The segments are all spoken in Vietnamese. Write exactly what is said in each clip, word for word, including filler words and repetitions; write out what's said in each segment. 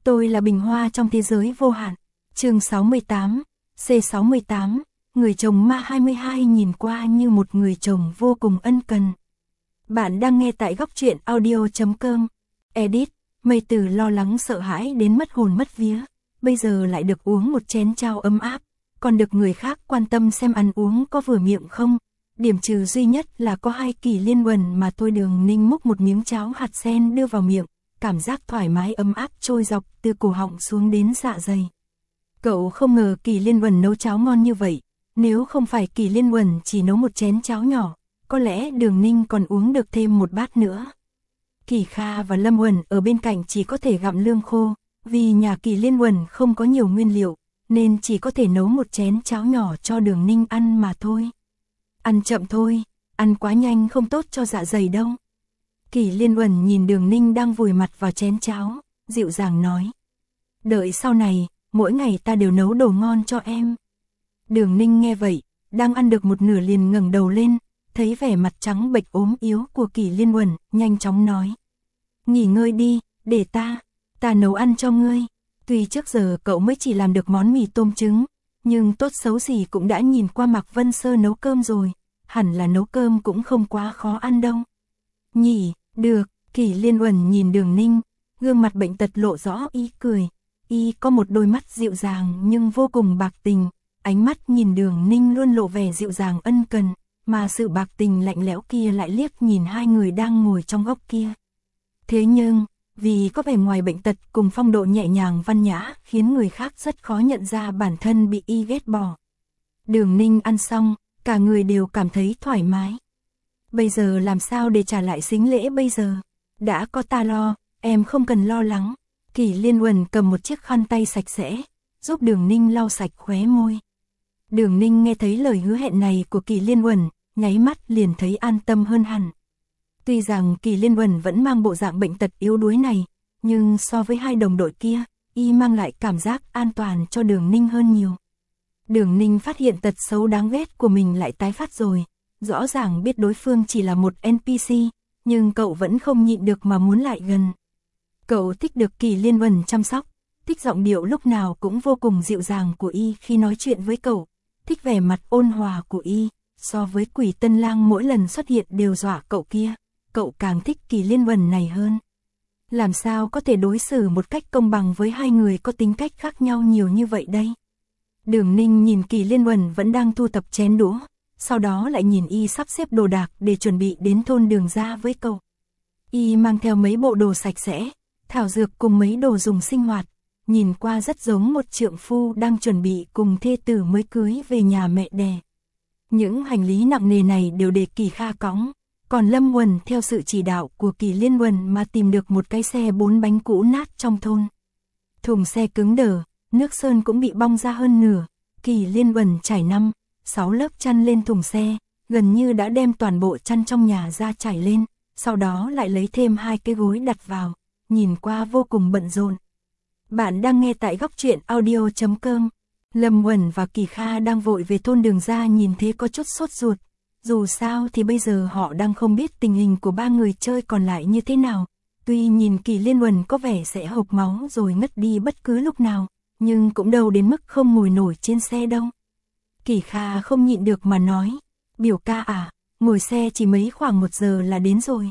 Tôi là bình hoa trong thế giới vô hạn. Chương sáu mươi tám, C sáu mươi tám, người chồng ma hai mươi hai nhìn qua như một người chồng vô cùng ân cần. Bạn đang nghe tại góc truyện audio chấm com. Edit, Mây Từ lo lắng sợ hãi đến mất hồn mất vía, bây giờ lại được uống một chén chao ấm áp, còn được người khác quan tâm xem ăn uống có vừa miệng không. Điểm trừ duy nhất là có hai kỳ liên quần mà tôi Đường Ninh múc một miếng cháo hạt sen đưa vào miệng, cảm giác thoải mái ấm áp trôi dọc từ cổ họng xuống đến dạ dày. Cậu không ngờ Kỳ Liên Quần nấu cháo ngon như vậy, nếu không phải Kỳ Liên Quần chỉ nấu một chén cháo nhỏ, có lẽ Đường Ninh còn uống được thêm một bát nữa. Kỳ Kha và Lâm Uẩn ở bên cạnh chỉ có thể gặm lương khô, vì nhà Kỳ Liên Quần không có nhiều nguyên liệu, nên chỉ có thể nấu một chén cháo nhỏ cho Đường Ninh ăn mà thôi. Ăn chậm thôi, ăn quá nhanh không tốt cho dạ dày đâu. Kỳ Liên Uẩn nhìn Đường Ninh đang vùi mặt vào chén cháo, dịu dàng nói. Đợi sau này, mỗi ngày ta đều nấu đồ ngon cho em. Đường Ninh nghe vậy, đang ăn được một nửa liền ngẩng đầu lên, thấy vẻ mặt trắng bệch ốm yếu của Kỳ Liên Uẩn, nhanh chóng nói. Nghỉ ngơi đi, để ta, ta nấu ăn cho ngươi. Tuy trước giờ cậu mới chỉ làm được món mì tôm trứng, nhưng tốt xấu gì cũng đã nhìn qua Mạc Vân Sơ nấu cơm rồi, hẳn là nấu cơm cũng không quá khó ăn đâu. Nhỉ, được, Kỳ Liên Uẩn nhìn Đường Ninh, gương mặt bệnh tật lộ rõ ý cười. Y có một đôi mắt dịu dàng nhưng vô cùng bạc tình, ánh mắt nhìn Đường Ninh luôn lộ vẻ dịu dàng ân cần, mà sự bạc tình lạnh lẽo kia lại liếc nhìn hai người đang ngồi trong góc kia. Thế nhưng, vì có vẻ ngoài bệnh tật cùng phong độ nhẹ nhàng văn nhã khiến người khác rất khó nhận ra bản thân bị y ghét bỏ. Đường Ninh ăn xong, cả người đều cảm thấy thoải mái. Bây giờ làm sao để trả lại sính lễ bây giờ? Đã có ta lo, em không cần lo lắng. Kỳ Liên Uẩn cầm một chiếc khăn tay sạch sẽ, giúp Đường Ninh lau sạch khóe môi. Đường Ninh nghe thấy lời hứa hẹn này của Kỳ Liên Uẩn, nháy mắt liền thấy an tâm hơn hẳn. Tuy rằng Kỳ Liên Uẩn vẫn mang bộ dạng bệnh tật yếu đuối này, nhưng so với hai đồng đội kia, y mang lại cảm giác an toàn cho Đường Ninh hơn nhiều. Đường Ninh phát hiện tật xấu đáng ghét của mình lại tái phát rồi, rõ ràng biết đối phương chỉ là một en pê xê, nhưng cậu vẫn không nhịn được mà muốn lại gần. Cậu thích được Kỳ Liên Uẩn chăm sóc, thích giọng điệu lúc nào cũng vô cùng dịu dàng của y khi nói chuyện với cậu, thích vẻ mặt ôn hòa của y, so với Quỷ Tân Lang mỗi lần xuất hiện đều dọa cậu kia, cậu càng thích Kỳ Liên Uẩn này hơn. Làm sao có thể đối xử một cách công bằng với hai người có tính cách khác nhau nhiều như vậy đây? Đường Ninh nhìn Kỳ Liên Uẩn vẫn đang thu thập chén đũa, sau đó lại nhìn y sắp xếp đồ đạc để chuẩn bị đến thôn Đường ra với cậu. Y mang theo mấy bộ đồ sạch sẽ, thảo dược cùng mấy đồ dùng sinh hoạt, nhìn qua rất giống một trượng phu đang chuẩn bị cùng thê tử mới cưới về nhà mẹ đẻ. Những hành lý nặng nề này đều để Kỳ Kha cõng, còn Lâm Uẩn theo sự chỉ đạo của Kỳ Liên Uẩn mà tìm được một cái xe bốn bánh cũ nát trong thôn. Thùng xe cứng đờ, nước sơn cũng bị bong ra hơn nửa, Kỳ Liên Uẩn trải năm, sáu lớp chăn lên thùng xe, gần như đã đem toàn bộ chăn trong nhà ra trải lên, sau đó lại lấy thêm hai cái gối đặt vào, nhìn qua vô cùng bận rộn. Bạn đang nghe tại góc truyện audio chấm com. Lâm Uẩn và Kỳ Kha đang vội về thôn Đường ra nhìn thế có chút sốt ruột. Dù sao thì bây giờ họ đang không biết tình hình của ba người chơi còn lại như thế nào. Tuy nhìn Kỳ Liên Uẩn có vẻ sẽ hộc máu rồi ngất đi bất cứ lúc nào, nhưng cũng đâu đến mức không ngồi nổi trên xe đâu. Kỳ Kha không nhịn được mà nói, biểu ca à, ngồi xe chỉ mấy khoảng một giờ là đến rồi.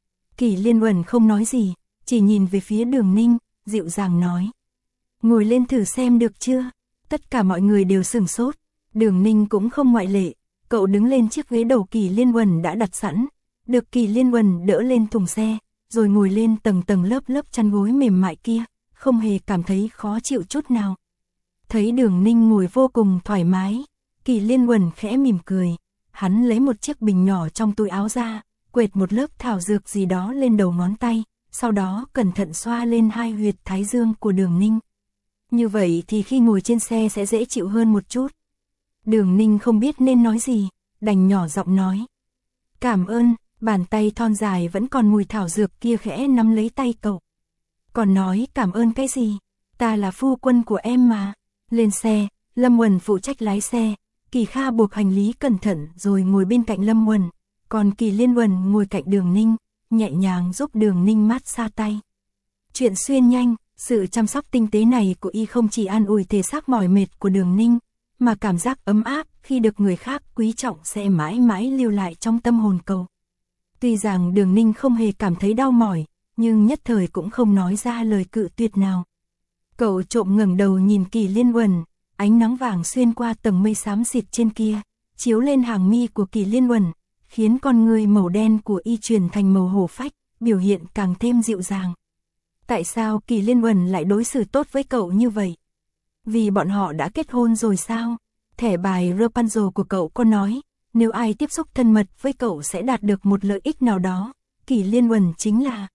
Kỳ Liên Uẩn không nói gì, chỉ nhìn về phía Đường Ninh, dịu dàng nói. Ngồi lên thử xem được chưa? Tất cả mọi người đều sửng sốt, Đường Ninh cũng không ngoại lệ. Cậu đứng lên chiếc ghế đầu Kỳ Liên Uẩn đã đặt sẵn, được Kỳ Liên Uẩn đỡ lên thùng xe, rồi ngồi lên tầng tầng lớp lớp chăn gối mềm mại kia, không hề cảm thấy khó chịu chút nào. Thấy Đường Ninh ngồi vô cùng thoải mái, Kỳ Liên Uẩn khẽ mỉm cười, hắn lấy một chiếc bình nhỏ trong túi áo ra, quệt một lớp thảo dược gì đó lên đầu ngón tay, sau đó cẩn thận xoa lên hai huyệt thái dương của Đường Ninh. Như vậy thì khi ngồi trên xe sẽ dễ chịu hơn một chút. Đường Ninh không biết nên nói gì, đành nhỏ giọng nói. Cảm ơn, bàn tay thon dài vẫn còn mùi thảo dược kia khẽ nắm lấy tay cậu. Còn nói cảm ơn cái gì, ta là phu quân của em mà. Lên xe, Lâm Uẩn phụ trách lái xe, Kỳ Kha buộc hành lý cẩn thận rồi ngồi bên cạnh Lâm Uẩn, còn Kỳ Liên Uẩn ngồi cạnh Đường Ninh, nhẹ nhàng giúp Đường Ninh mát xa tay. Chuyện xuyên nhanh, Sự chăm sóc tinh tế này của y không chỉ an ủi thể xác mỏi mệt của Đường Ninh, mà cảm giác ấm áp khi được người khác quý trọng sẽ mãi mãi lưu lại trong tâm hồn cậu. Tuy rằng Đường Ninh không hề cảm thấy đau mỏi, nhưng nhất thời cũng không nói ra lời cự tuyệt nào. Cậu trộm ngẩng đầu nhìn Kỳ Liên Uẩn, ánh nắng vàng xuyên qua tầng mây xám xịt trên kia, chiếu lên hàng mi của Kỳ Liên Uẩn, khiến con người màu đen của y chuyển thành màu hổ phách, biểu hiện càng thêm dịu dàng. Tại sao Kỳ Liên Uẩn lại đối xử tốt với cậu như vậy? Vì bọn họ đã kết hôn rồi sao? Thẻ bài Rapunzel của cậu có nói, nếu ai tiếp xúc thân mật với cậu sẽ đạt được một lợi ích nào đó. Kỳ Liên Uẩn chính là...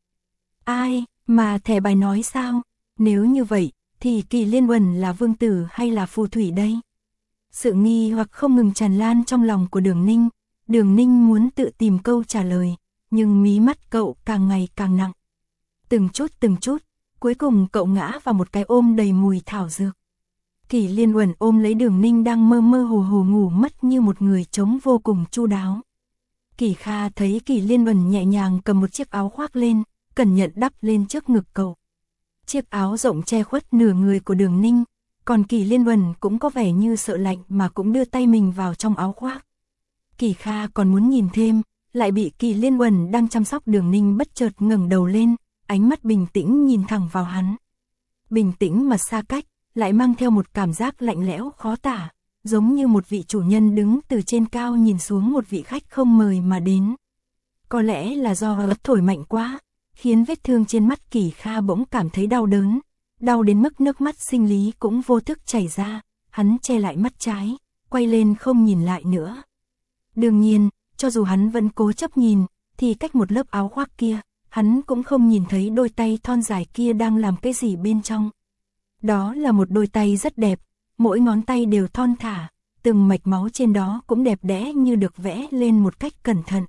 Ai, mà thẻ bài nói sao? Nếu như vậy, thì Kỳ Liên Uẩn là vương tử hay là phù thủy đây? Sự nghi hoặc không ngừng tràn lan trong lòng của Đường Ninh. Đường Ninh muốn tự tìm câu trả lời, nhưng mí mắt cậu càng ngày càng nặng. Từng chút từng chút, cuối cùng cậu ngã vào một cái ôm đầy mùi thảo dược. Kỳ Liên Uẩn ôm lấy Đường Ninh đang mơ mơ hồ hồ ngủ mất như một người trống vô cùng chu đáo. Kỳ Kha thấy Kỳ Liên Uẩn nhẹ nhàng cầm một chiếc áo khoác lên, cẩn nhận đắp lên trước ngực cậu. Chiếc áo rộng che khuất nửa người của Đường Ninh, còn Kỳ Liên Uẩn cũng có vẻ như sợ lạnh mà cũng đưa tay mình vào trong áo khoác. Kỳ Kha còn muốn nhìn thêm, lại bị Kỳ Liên Uẩn đang chăm sóc Đường Ninh bất chợt ngẩng đầu lên, ánh mắt bình tĩnh nhìn thẳng vào hắn. Bình tĩnh mà xa cách, lại mang theo một cảm giác lạnh lẽo khó tả, giống như một vị chủ nhân đứng từ trên cao nhìn xuống một vị khách không mời mà đến. Có lẽ là do ớt thổi mạnh quá, khiến vết thương trên mắt Kỳ Kha bỗng cảm thấy đau đớn, đau đến mức nước mắt sinh lý cũng vô thức chảy ra, hắn che lại mắt trái, quay lên không nhìn lại nữa. Đương nhiên, cho dù hắn vẫn cố chấp nhìn, thì cách một lớp áo khoác kia, hắn cũng không nhìn thấy đôi tay thon dài kia đang làm cái gì bên trong. Đó là một đôi tay rất đẹp, mỗi ngón tay đều thon thả, từng mạch máu trên đó cũng đẹp đẽ như được vẽ lên một cách cẩn thận.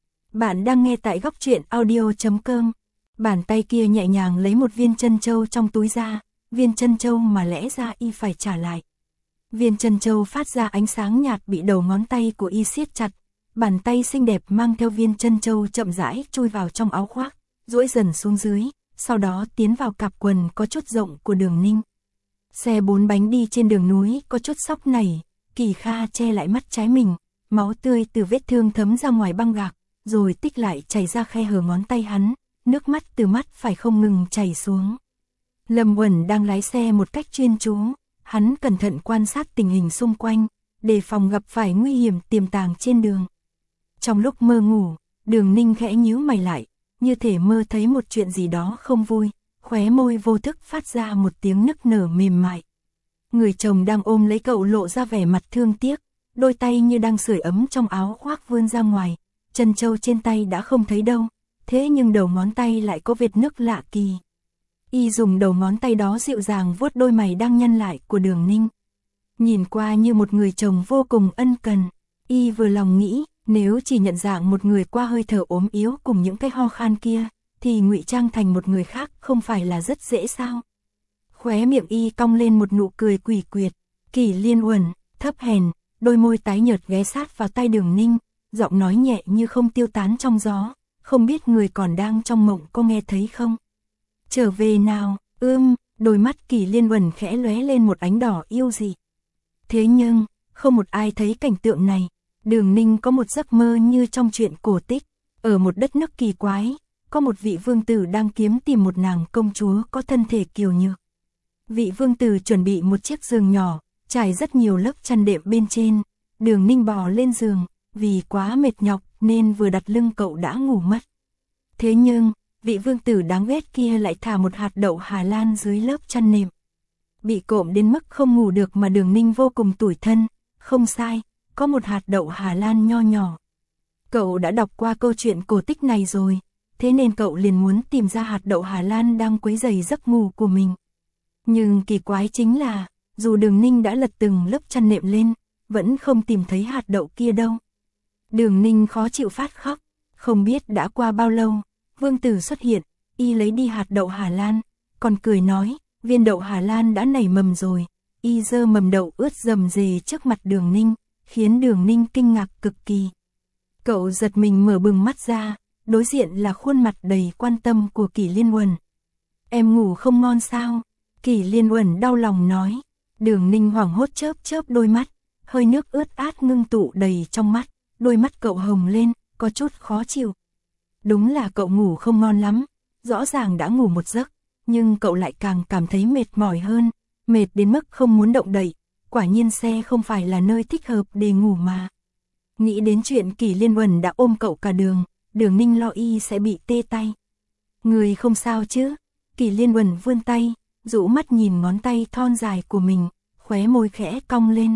Bạn đang nghe tại góc truyện audio chấm com. Bàn tay kia nhẹ nhàng lấy một viên chân châu trong túi ra, viên chân châu mà lẽ ra y phải trả lại. Viên chân châu phát ra ánh sáng nhạt bị đầu ngón tay của y siết chặt, bàn tay xinh đẹp mang theo viên chân châu chậm rãi chui vào trong áo khoác, duỗi dần xuống dưới, sau đó tiến vào cặp quần có chút rộng của Đường Ninh. Xe bốn bánh đi trên đường núi có chút sóc nảy, Kỳ Kha che lại mắt trái mình, máu tươi từ vết thương thấm ra ngoài băng gạc, rồi tích lại chảy ra khe hở ngón tay hắn, nước mắt từ mắt phải không ngừng chảy xuống. Lâm Uẩn đang lái xe một cách chuyên chú, hắn cẩn thận quan sát tình hình xung quanh, đề phòng gặp phải nguy hiểm tiềm tàng trên đường. Trong lúc mơ ngủ, Đường Ninh khẽ nhíu mày lại, như thể mơ thấy một chuyện gì đó không vui, khóe môi vô thức phát ra một tiếng nức nở mềm mại. Người chồng đang ôm lấy cậu lộ ra vẻ mặt thương tiếc, đôi tay như đang sưởi ấm trong áo khoác vươn ra ngoài, chân châu trên tay đã không thấy đâu, thế nhưng đầu ngón tay lại có vệt nứt lạ kỳ. Y dùng đầu ngón tay đó dịu dàng vuốt đôi mày đang nhăn lại của Đường Ninh. Nhìn qua như một người chồng vô cùng ân cần, Y vừa lòng nghĩ, nếu chỉ nhận dạng một người qua hơi thở ốm yếu cùng những cái ho khan kia, thì ngụy trang thành một người khác không phải là rất dễ sao? Khóe miệng Y cong lên một nụ cười quỷ quyệt, Kỳ Liên Uẩn, thấp hèn, đôi môi tái nhợt ghé sát vào tai Đường Ninh, giọng nói nhẹ như không tiêu tán trong gió, không biết người còn đang trong mộng có nghe thấy không? Trở về nào, ưm, đôi mắt Kỳ Liên Uẩn khẽ lóe lên một ánh đỏ yêu dị. Thế nhưng, không một ai thấy cảnh tượng này, Đường Ninh có một giấc mơ như trong truyện cổ tích, ở một đất nước kỳ quái, có một vị vương tử đang kiếm tìm một nàng công chúa có thân thể kiều nhược. Vị vương tử chuẩn bị một chiếc giường nhỏ, trải rất nhiều lớp chăn đệm bên trên, Đường Ninh bò lên giường, vì quá mệt nhọc nên vừa đặt lưng cậu đã ngủ mất. Thế nhưng, vị vương tử đáng ghét kia lại thả một hạt đậu Hà Lan dưới lớp chăn nệm. Bị cộm đến mức không ngủ được mà Đường Ninh vô cùng tủi thân, không sai, có một hạt đậu Hà Lan nho nhỏ. Cậu đã đọc qua câu chuyện cổ tích này rồi, thế nên cậu liền muốn tìm ra hạt đậu Hà Lan đang quấy rầy giấc ngủ của mình. Nhưng kỳ quái chính là, dù Đường Ninh đã lật từng lớp chăn nệm lên, vẫn không tìm thấy hạt đậu kia đâu. Đường Ninh khó chịu phát khóc, không biết đã qua bao lâu, vương tử xuất hiện, Y lấy đi hạt đậu Hà Lan, còn cười nói, viên đậu Hà Lan đã nảy mầm rồi. Y giơ mầm đậu ướt rầm rề trước mặt Đường Ninh, khiến Đường Ninh kinh ngạc cực kỳ. Cậu giật mình mở bừng mắt ra, đối diện là khuôn mặt đầy quan tâm của Kỳ Liên Uẩn. Em ngủ không ngon sao? Kỷ Liên Uẩn đau lòng nói. Đường Ninh hoảng hốt chớp chớp đôi mắt, hơi nước ướt át ngưng tụ đầy trong mắt, đôi mắt cậu hồng lên, có chút khó chịu. Đúng là cậu ngủ không ngon lắm, rõ ràng đã ngủ một giấc, nhưng cậu lại càng cảm thấy mệt mỏi hơn, mệt đến mức không muốn động đậy, quả nhiên xe không phải là nơi thích hợp để ngủ mà. Nghĩ đến chuyện Kỷ Liên Uẩn đã ôm cậu cả đường, Đường Ninh lo y sẽ bị tê tay. Người không sao chứ? Kỷ Liên Uẩn vươn tay, rũ mắt nhìn ngón tay thon dài của mình, khóe môi khẽ cong lên.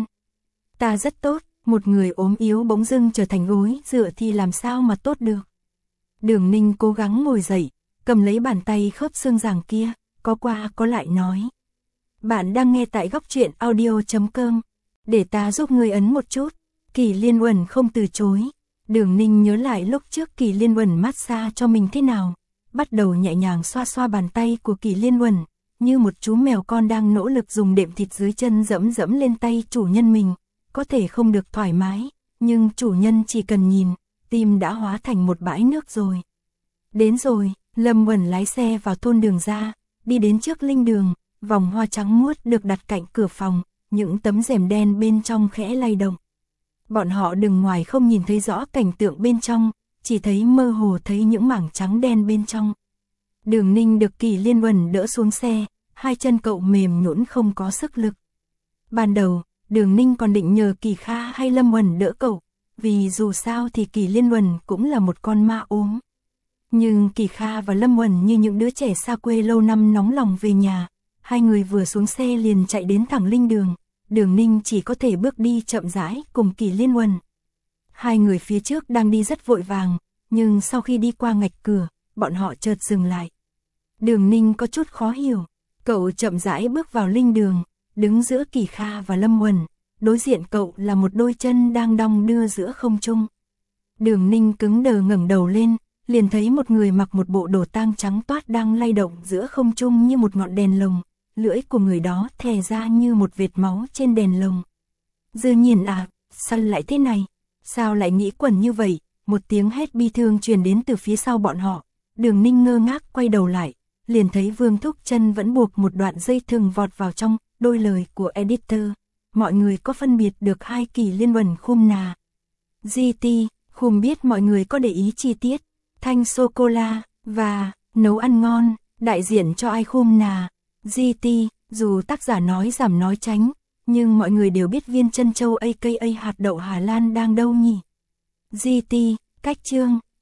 Ta rất tốt, một người ốm yếu bỗng dưng trở thành gối dựa thì làm sao mà tốt được. Đường Ninh cố gắng ngồi dậy, cầm lấy bàn tay khớp xương ràng kia, có qua có lại nói. Bạn đang nghe tại góc truyện audio chấm com, để ta giúp người ấn một chút. Kỷ Liên Uẩn không từ chối. Đường Ninh nhớ lại lúc trước Kỷ Liên Uẩn massage cho mình thế nào, bắt đầu nhẹ nhàng xoa xoa bàn tay của Kỷ Liên Uẩn, như một chú mèo con đang nỗ lực dùng đệm thịt dưới chân dẫm dẫm lên tay chủ nhân mình, có thể không được thoải mái, nhưng chủ nhân chỉ cần nhìn, tim đã hóa thành một bãi nước rồi. Đến rồi, Lâm Uẩn lái xe vào thôn Đường ra, đi đến trước linh đường, vòng hoa trắng muốt được đặt cạnh cửa phòng, những tấm rèm đen bên trong khẽ lay động. Bọn họ đứng ngoài không nhìn thấy rõ cảnh tượng bên trong, chỉ thấy mơ hồ thấy những mảng trắng đen bên trong. Đường Ninh được Kỷ Liên Uẩn đỡ xuống xe, hai chân cậu mềm nhũn không có sức lực. Ban đầu, Đường Ninh còn định nhờ Kỷ Kha hay Lâm Uẩn đỡ cậu, vì dù sao thì Kỷ Liên Uẩn cũng là một con ma ốm. Nhưng Kỷ Kha và Lâm Uẩn như những đứa trẻ xa quê lâu năm nóng lòng về nhà, hai người vừa xuống xe liền chạy đến thẳng linh đường. Đường Ninh chỉ có thể bước đi chậm rãi cùng Kỷ Liên Uẩn. Hai người phía trước đang đi rất vội vàng, nhưng sau khi đi qua ngạch cửa, bọn họ chợt dừng lại. Đường Ninh có chút khó hiểu, cậu chậm rãi bước vào linh đường, đứng giữa Kỷ Kha và Lâm Uẩn, đối diện cậu là một đôi chân đang đong đưa giữa không trung. Đường Ninh cứng đờ ngẩng đầu lên, liền thấy một người mặc một bộ đồ tang trắng toát đang lay động giữa không trung như một ngọn đèn lồng. Lưỡi của người đó thè ra như một vệt máu trên đèn lồng. Dư Nhiên à, sao lại thế này? Sao lại nghĩ quẩn như vậy? Một tiếng hét bi thương truyền đến từ phía sau bọn họ. Đường Ninh ngơ ngác quay đầu lại, liền thấy Vương Thúc Chân vẫn buộc một đoạn dây thừng vọt vào trong. Đôi lời của editor, mọi người có phân biệt được hai Kỷ Liên Uẩn khum nà. giê tê, khum biết mọi người có để ý chi tiết, thanh sô-cô-la và nấu ăn ngon, đại diện cho ai khum nà. giê tê, dù tác giả nói giảm nói tránh, nhưng mọi người đều biết viên trân châu a ca a hạt đậu Hà Lan đang đâu nhỉ? giê tê, cách chương.